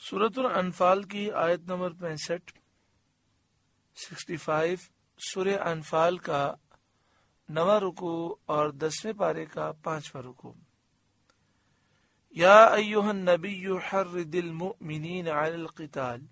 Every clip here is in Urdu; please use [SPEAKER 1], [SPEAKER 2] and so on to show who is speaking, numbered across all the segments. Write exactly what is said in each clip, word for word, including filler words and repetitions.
[SPEAKER 1] سورۃ الانفال کی آیت نمبر پینسٹھ سکسٹی فائیو سورہ انفال کا نواں رکوع اور دسویں پارے کا پانچواں رکوع۔ یا ایھا النبی حرض المؤمنین علی القتال،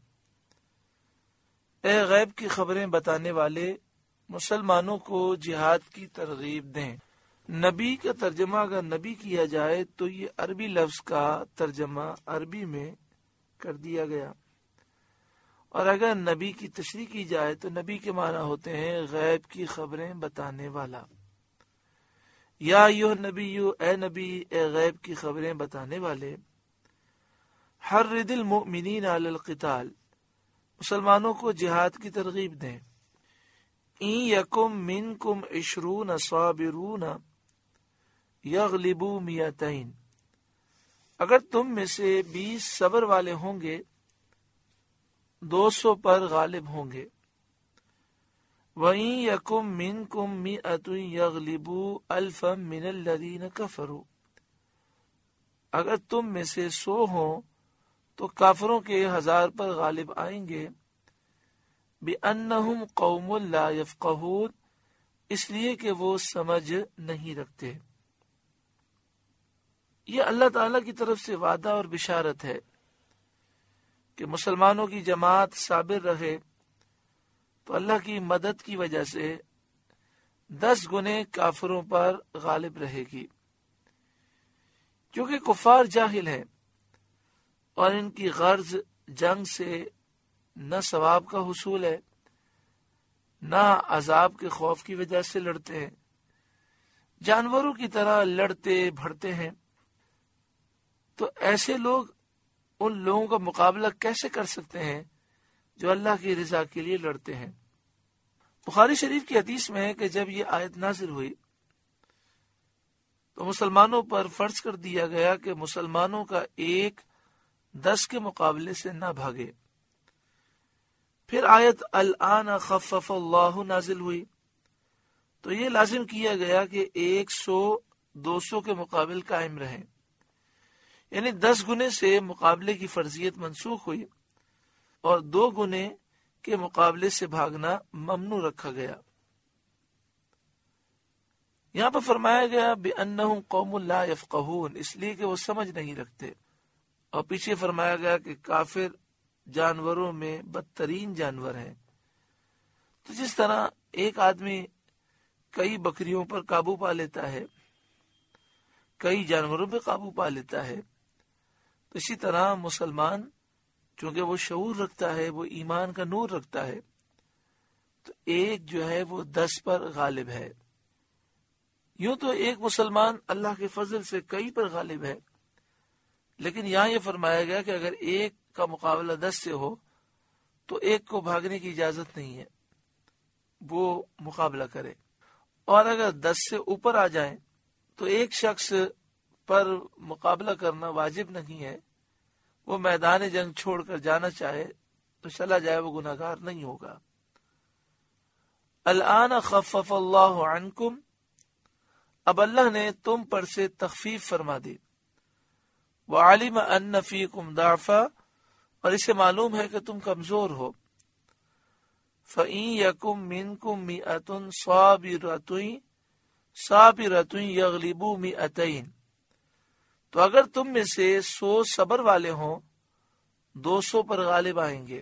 [SPEAKER 1] اے غیب کی خبریں بتانے والے مسلمانوں کو جہاد کی ترغیب دیں۔ نبی کا ترجمہ اگر نبی کیا جائے تو یہ عربی لفظ کا ترجمہ عربی میں کر دیا گیا، اور اگر نبی کی تشریح کی جائے تو نبی کے معنی ہوتے ہیں غیب کی خبریں بتانے والا۔ یا ایھا النبی، اے نبی، اے غیب کی خبریں بتانے والے، حرض المؤمنین علی القتال، مسلمانوں کو جہاد کی ترغیب دیں۔ ان یکم منکم عشرون صابرون یغلبوا مئتین، اگر تم میں سے بیس صبر والے ہوں گے دو سو پر غالب ہوں گے۔ وَإِن يَكُن مِّنكُم مِّائَةٌ يَغْلِبُوا أَلْفًا مِّنَ الَّذِينَ كَفَرُوا، اگر تم میں سے سو ہوں تو کافروں کے ہزار پر غالب آئیں گے۔ بِأَنَّهُمْ قَوْمٌ لَا يَفْقَهُونَ، اس لیے کہ وہ سمجھ نہیں رکھتے۔ یہ اللہ تعالیٰ کی طرف سے وعدہ اور بشارت ہے کہ مسلمانوں کی جماعت صابر رہے تو اللہ کی مدد کی وجہ سے دس گنے کافروں پر غالب رہے گی، کیونکہ کفار جاہل ہیں اور ان کی غرض جنگ سے نہ ثواب کا حصول ہے نہ عذاب کے خوف کی وجہ سے لڑتے ہیں، جانوروں کی طرح لڑتے بھڑتے ہیں۔ تو ایسے لوگ ان لوگوں کا مقابلہ کیسے کر سکتے ہیں جو اللہ کی رضا کے لیے لڑتے ہیں؟ بخاری شریف کی حدیث میں ہے کہ جب یہ آیت نازل ہوئی تو مسلمانوں پر فرض کر دیا گیا کہ مسلمانوں کا ایک دس کے مقابلے سے نہ بھاگے۔ پھر آیت الآن خفف اللہ نازل ہوئی تو یہ لازم کیا گیا کہ ایک سو دو سو کے مقابل قائم رہیں، یعنی دس گنے سے مقابلے کی فرضیت منسوخ ہوئی اور دو گنے کے مقابلے سے بھاگنا ممنوع رکھا گیا۔ یہاں پر فرمایا گیا بِأَنَّهُمْ قَوْمٌ لَا يَفْقَهُونَ، اس لیے کہ وہ سمجھ نہیں رکھتے، اور پیچھے فرمایا گیا کہ کافر جانوروں میں بدترین جانور ہیں۔ تو جس طرح ایک آدمی کئی بکریوں پر قابو پا لیتا ہے، کئی جانوروں پہ قابو پا لیتا ہے، تو اسی طرح مسلمان چونکہ وہ شعور رکھتا ہے، وہ ایمان کا نور رکھتا ہے، تو ایک جو ہے وہ دس پر غالب ہے۔ یوں تو ایک مسلمان اللہ کے فضل سے کئی پر غالب ہے، لیکن یہاں یہ فرمایا گیا کہ اگر ایک کا مقابلہ دس سے ہو تو ایک کو بھاگنے کی اجازت نہیں ہے، وہ مقابلہ کرے، اور اگر دس سے اوپر آ جائیں تو ایک شخص پر مقابلہ کرنا واجب نہیں ہے، وہ میدان جنگ چھوڑ کر جانا چاہے تو چلا جائے، وہ گناہ گار نہیں ہوگا۔ الآن خفف اللہ عنکم، اب اللہ نے تم پر سے تخفیف فرما دی۔ وعلم ان فیکم ضعفا، اور اسے معلوم ہے کہ تم کمزور ہو۔ فإن یکم منکم مئۃ صابرۃ صابرۃ یغلبوا مئتین، تو اگر تم میں سے سو صبر والے ہوں دو سو پر غالب آئیں گے۔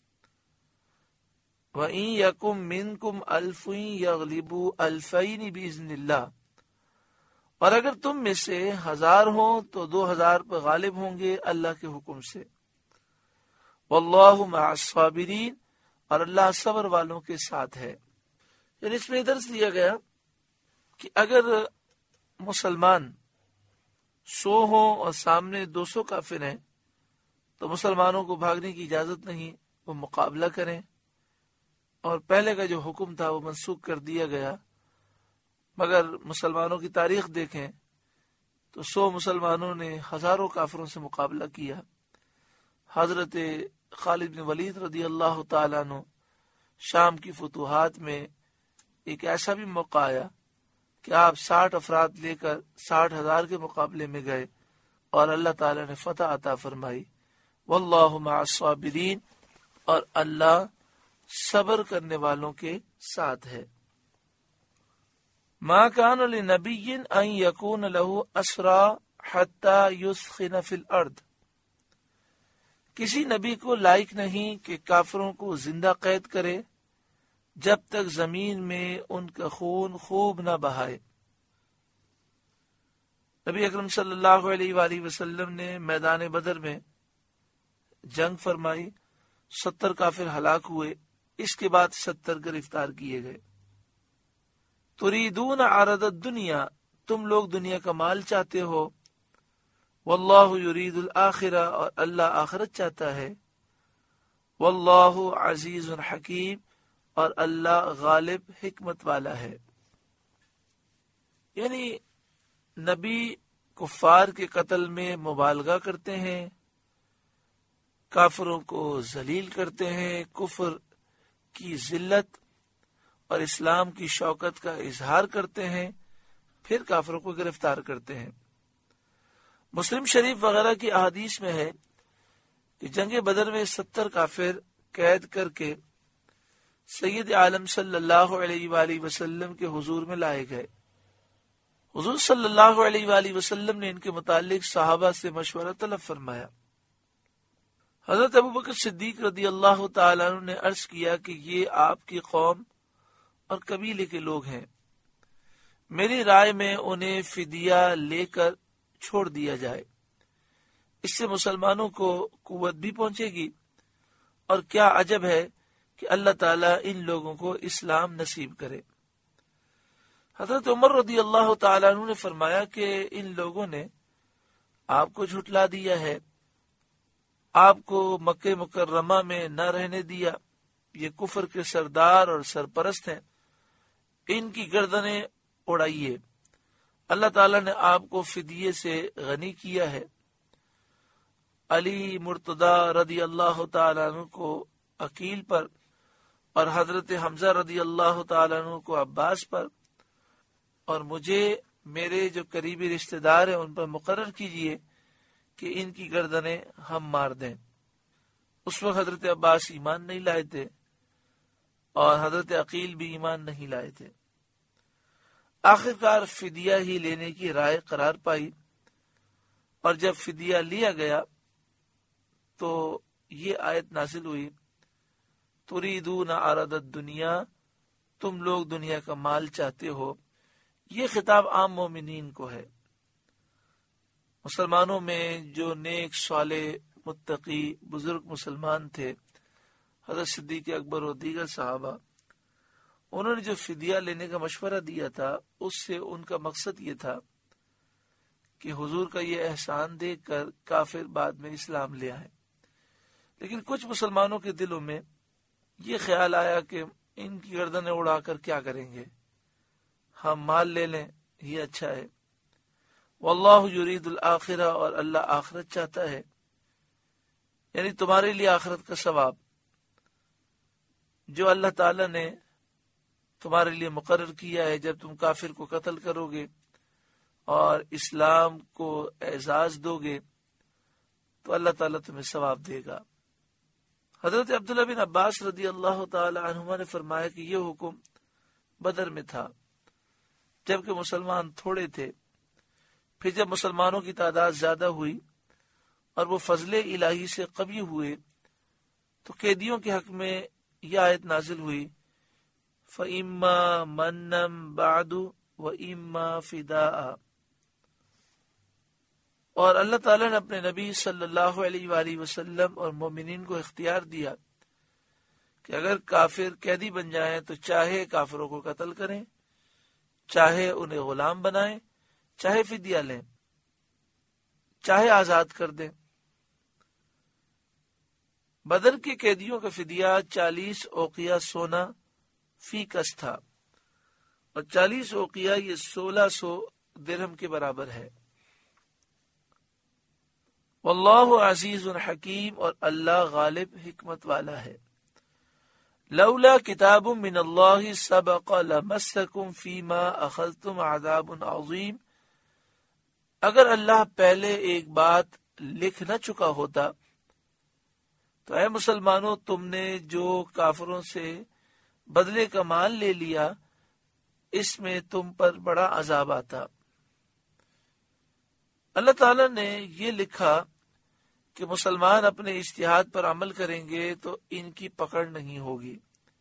[SPEAKER 1] وَإِن يَكُن مِّنكُمْ أَلْفٌ يَغْلِبُوا أَلْفَيْنِ بِإِذْنِ اللَّهِ، اور اگر تم میں سے ہزار ہوں تو دو ہزار پر غالب ہوں گے اللہ کے حکم سے۔ وَاللَّهُ مَعَ الصَّابِرِينَ، اور اللہ صبر والوں کے ساتھ ہے۔ یعنی اس میں درس دیا گیا کہ اگر مسلمان سو ہوں اور سامنے دو سو کافر ہیں تو مسلمانوں کو بھاگنے کی اجازت نہیں، وہ مقابلہ کریں، اور پہلے کا جو حکم تھا وہ منسوخ کر دیا گیا۔ مگر مسلمانوں کی تاریخ دیکھیں تو سو مسلمانوں نے ہزاروں کافروں سے مقابلہ کیا۔ حضرت خالد بن ولید رضی اللہ تعالیٰ عنہ شام کی فتوحات میں ایک ایسا بھی موقع آیا کہ آپ ساٹھ افراد لے کر ساٹھ ہزار کے مقابلے میں گئے اور اللہ تعالیٰ نے فتح عطا فرمائی۔ واللہ مع الصابرین، اور اللہ صبر کرنے والوں کے ساتھ ہے۔ ما کان لنبی ان یکون لہ اسرا حتی یثخن فی الارض، کسی نبی کو لائق نہیں کہ کافروں کو زندہ قید کرے جب تک زمین میں ان کا خون خوب نہ بہائے۔ نبی اکرم صلی اللہ علیہ وآلہ وسلم نے میدان بدر میں جنگ فرمائی، ستر کافر ہلاک ہوئے، اس کے بعد ستر گرفتار کیے گئے۔ تریدون عرض الدنیا، تم لوگ دنیا کا مال چاہتے ہو، واللہ یرید الآخرہ، اور اللہ آخرت چاہتا ہے، واللہ عزیز حکیم، اور اللہ غالب حکمت والا ہے۔ یعنی نبی کفار کے قتل میں مبالغہ کرتے ہیں، کافروں کو ذلیل کرتے ہیں، کفر کی ذلت اور اسلام کی شوکت کا اظہار کرتے ہیں، پھر کافروں کو گرفتار کرتے ہیں۔ مسلم شریف وغیرہ کی احادیث میں ہے کہ جنگ بدر میں ستر کافر قید کر کے سید عالم صلی اللہ علیہ وآلہ وسلم کے حضور میں لائے گئے۔ حضور صلی اللہ علیہ وآلہ وسلم نے ان کے متعلق صحابہ سے مشورہ طلب فرمایا۔ حضرت ابوبکر صدیق رضی اللہ تعالیٰ عنہ نے عرض کیا کہ یہ آپ کی قوم اور قبیلے کے لوگ ہیں، میری رائے میں انہیں فدیہ لے کر چھوڑ دیا جائے، اس سے مسلمانوں کو قوت بھی پہنچے گی، اور کیا عجب ہے کہ اللہ تعالیٰ ان لوگوں کو اسلام نصیب کرے۔ حضرت عمر رضی اللہ تعالیٰ عنہ نے فرمایا کہ ان لوگوں نے آپ کو جھٹلا دیا ہے، آپ کو مکہ مکرمہ میں نہ رہنے دیا، یہ کفر کے سردار اور سرپرست ہیں، ان کی گردنیں اڑائیے، اللہ تعالیٰ نے آپ کو فدیے سے غنی کیا ہے۔ علی مرتضی رضی اللہ تعالیٰ عنہ کو عقیل پر، اور حضرت حمزہ رضی اللہ تعالیٰ عنہ کو عباس پر، اور مجھے میرے جو قریبی رشتہ دار ہیں ان پر مقرر کیجئے کہ ان کی گردنیں ہم مار دیں۔ اس وقت حضرت عباس ایمان نہیں لائے تھے اور حضرت عقیل بھی ایمان نہیں لائے تھے۔ آخرکار فدیہ ہی لینے کی رائے قرار پائی، اور جب فدیہ لیا گیا تو یہ آیت نازل ہوئی، تریدون عرض الدنیا، تم لوگ دنیا کا مال چاہتے ہو۔ یہ خطاب عام مومنین کو ہے، مسلمانوں میں جو نیک صالح متقی بزرگ مسلمان تھے، حضرت صدیق اکبر اور دیگر صحابہ، انہوں نے جو فدیہ لینے کا مشورہ دیا تھا اس سے ان کا مقصد یہ تھا کہ حضور کا یہ احسان دیکھ کر کافر بعد میں اسلام لے آئے۔ لیکن کچھ مسلمانوں کے دلوں میں یہ خیال آیا کہ ان کی گردنیں اڑا کر کیا کریں گے، ہم مال لے لیں، یہ اچھا ہے۔ واللہ یرید الآخرہ، اور اللہ آخرت چاہتا ہے، یعنی تمہارے لیے آخرت کا ثواب جو اللہ تعالی نے تمہارے لیے مقرر کیا ہے جب تم کافر کو قتل کرو گے اور اسلام کو اعزاز دو گے تو اللہ تعالیٰ تمہیں ثواب دے گا۔ حضرت عبداللہ بن عباس رضی اللہ تعالی عنہما نے فرمایا کہ یہ حکم بدر میں تھا جبکہ مسلمان تھوڑے تھے، پھر جب مسلمانوں کی تعداد زیادہ ہوئی اور وہ فضل الہی سے قوی ہوئے تو قیدیوں کے حق میں یہ آیت نازل ہوئی، فَإِمَّا مَنًّا بَعْدُ وَإِمَّا فِدَاءً، اور اللہ تعالیٰ نے اپنے نبی صلی اللہ علیہ وآلہ وسلم اور مومنین کو اختیار دیا کہ اگر کافر قیدی بن جائیں تو چاہے کافروں کو قتل کریں، چاہے انہیں غلام بنائیں، چاہے فدیہ لیں، چاہے آزاد کر دیں۔ بدر کے قیدیوں کا فدیہ چالیس اوقیہ سونا فی کس تھا، اور چالیس اوقیہ یہ سولہ سو درہم کے برابر ہے۔ واللہ عزیز حکیم، اور اللہ غالب حکمت والا ہے۔ لولا کتاب من اللہ سبق لمسکم فیما اخذتم عذاب عظیم، اگر اللہ پہلے ایک بات لکھ نہ چکا ہوتا تو اے مسلمانوں، تم نے جو کافروں سے بدلے کا مال لے لیا اس میں تم پر بڑا عذاب آتا۔ اللہ تعالیٰ نے یہ لکھا کہ مسلمان اپنے اجتہاد پر عمل کریں گے تو ان کی پکڑ نہیں ہوگی۔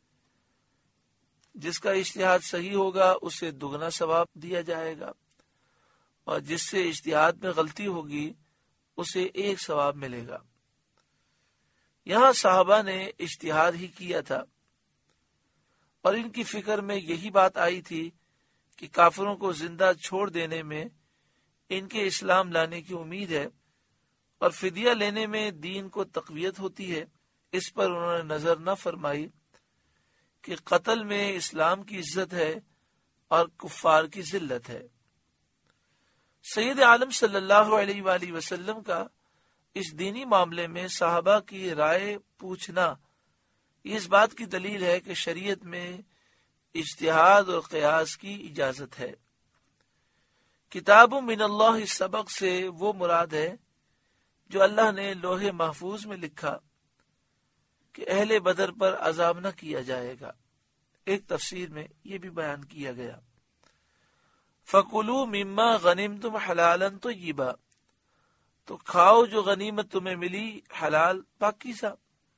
[SPEAKER 1] جس کا اجتہاد صحیح ہوگا اسے دگنا ثواب دیا جائے گا، اور جس سے اجتہاد میں غلطی ہوگی اسے ایک ثواب ملے گا۔ یہاں صحابہ نے اجتہاد ہی کیا تھا، اور ان کی فکر میں یہی بات آئی تھی کہ کافروں کو زندہ چھوڑ دینے میں ان کے اسلام لانے کی امید ہے، اور فدیہ لینے میں دین کو تقویت ہوتی ہے۔ اس پر انہوں نے نظر نہ فرمائی کہ قتل میں اسلام کی عزت ہے اور کفار کی ذلت ہے۔ سید عالم صلی اللہ علیہ وآلہ وسلم کا اس دینی معاملے میں صحابہ کی رائے پوچھنا یہ اس بات کی دلیل ہے کہ شریعت میں اجتہاد اور قیاس کی اجازت ہے۔ کتاب من اللہ سبق سے وہ مراد ہے جو اللہ نے لوح محفوظ میں لکھا کہ اہل بدر پر عذاب نہ کیا جائے گا۔ ایک تفسیر میں یہ بھی بیان کیا گیا، فَكُلُوا مِمَّا غَنِمْتُمْ حَلَالًا طَيِّبًا، تو کھاؤ جو غنیمت تمہیں ملی حلال پاکیزہ۔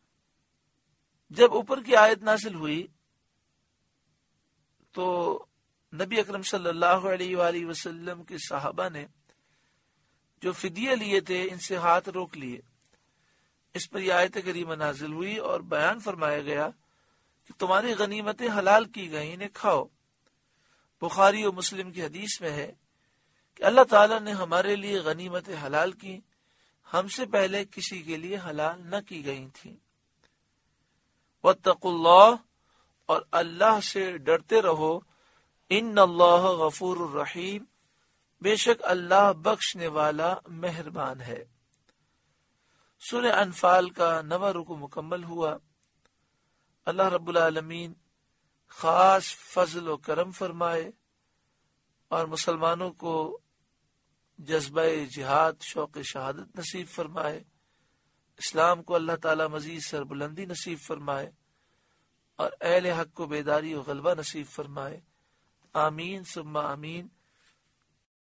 [SPEAKER 1] جب اوپر کی آیت نازل ہوئی تو نبی اکرم صلی اللہ علیہ وآلہ وسلم کے صحابہ نے جو فدیہ لیے تھے ان سے ہاتھ روک لیے۔ اس پر یہ آیت کریمہ نازل ہوئی اور بیان فرمایا گیا کہ تمہاری غنیمتیں حلال کی گئیں، انہیں کھاؤ۔ بخاری و مسلم کی حدیث میں ہے کہ اللہ تعالیٰ نے ہمارے لیے غنیمتیں حلال کی، ہم سے پہلے کسی کے لیے حلال نہ کی گئی تھیں۔ واتقوا اللہ، اور اللہ سے ڈرتے رہو، ان اللہ غفور الرحیم، بے شک اللہ بخشنے والا مہربان ہے۔ سورہ انفال کا نواں رکو مکمل ہوا۔ اللہ رب العالمین خاص فضل و کرم فرمائے اور مسلمانوں کو جذبہ جہاد، شوق شہادت نصیب فرمائے، اسلام کو اللہ تعالی مزید سربلندی نصیب فرمائے، اور اہل حق کو بیداری و غلبہ نصیب فرمائے۔ آمین ثم آمین۔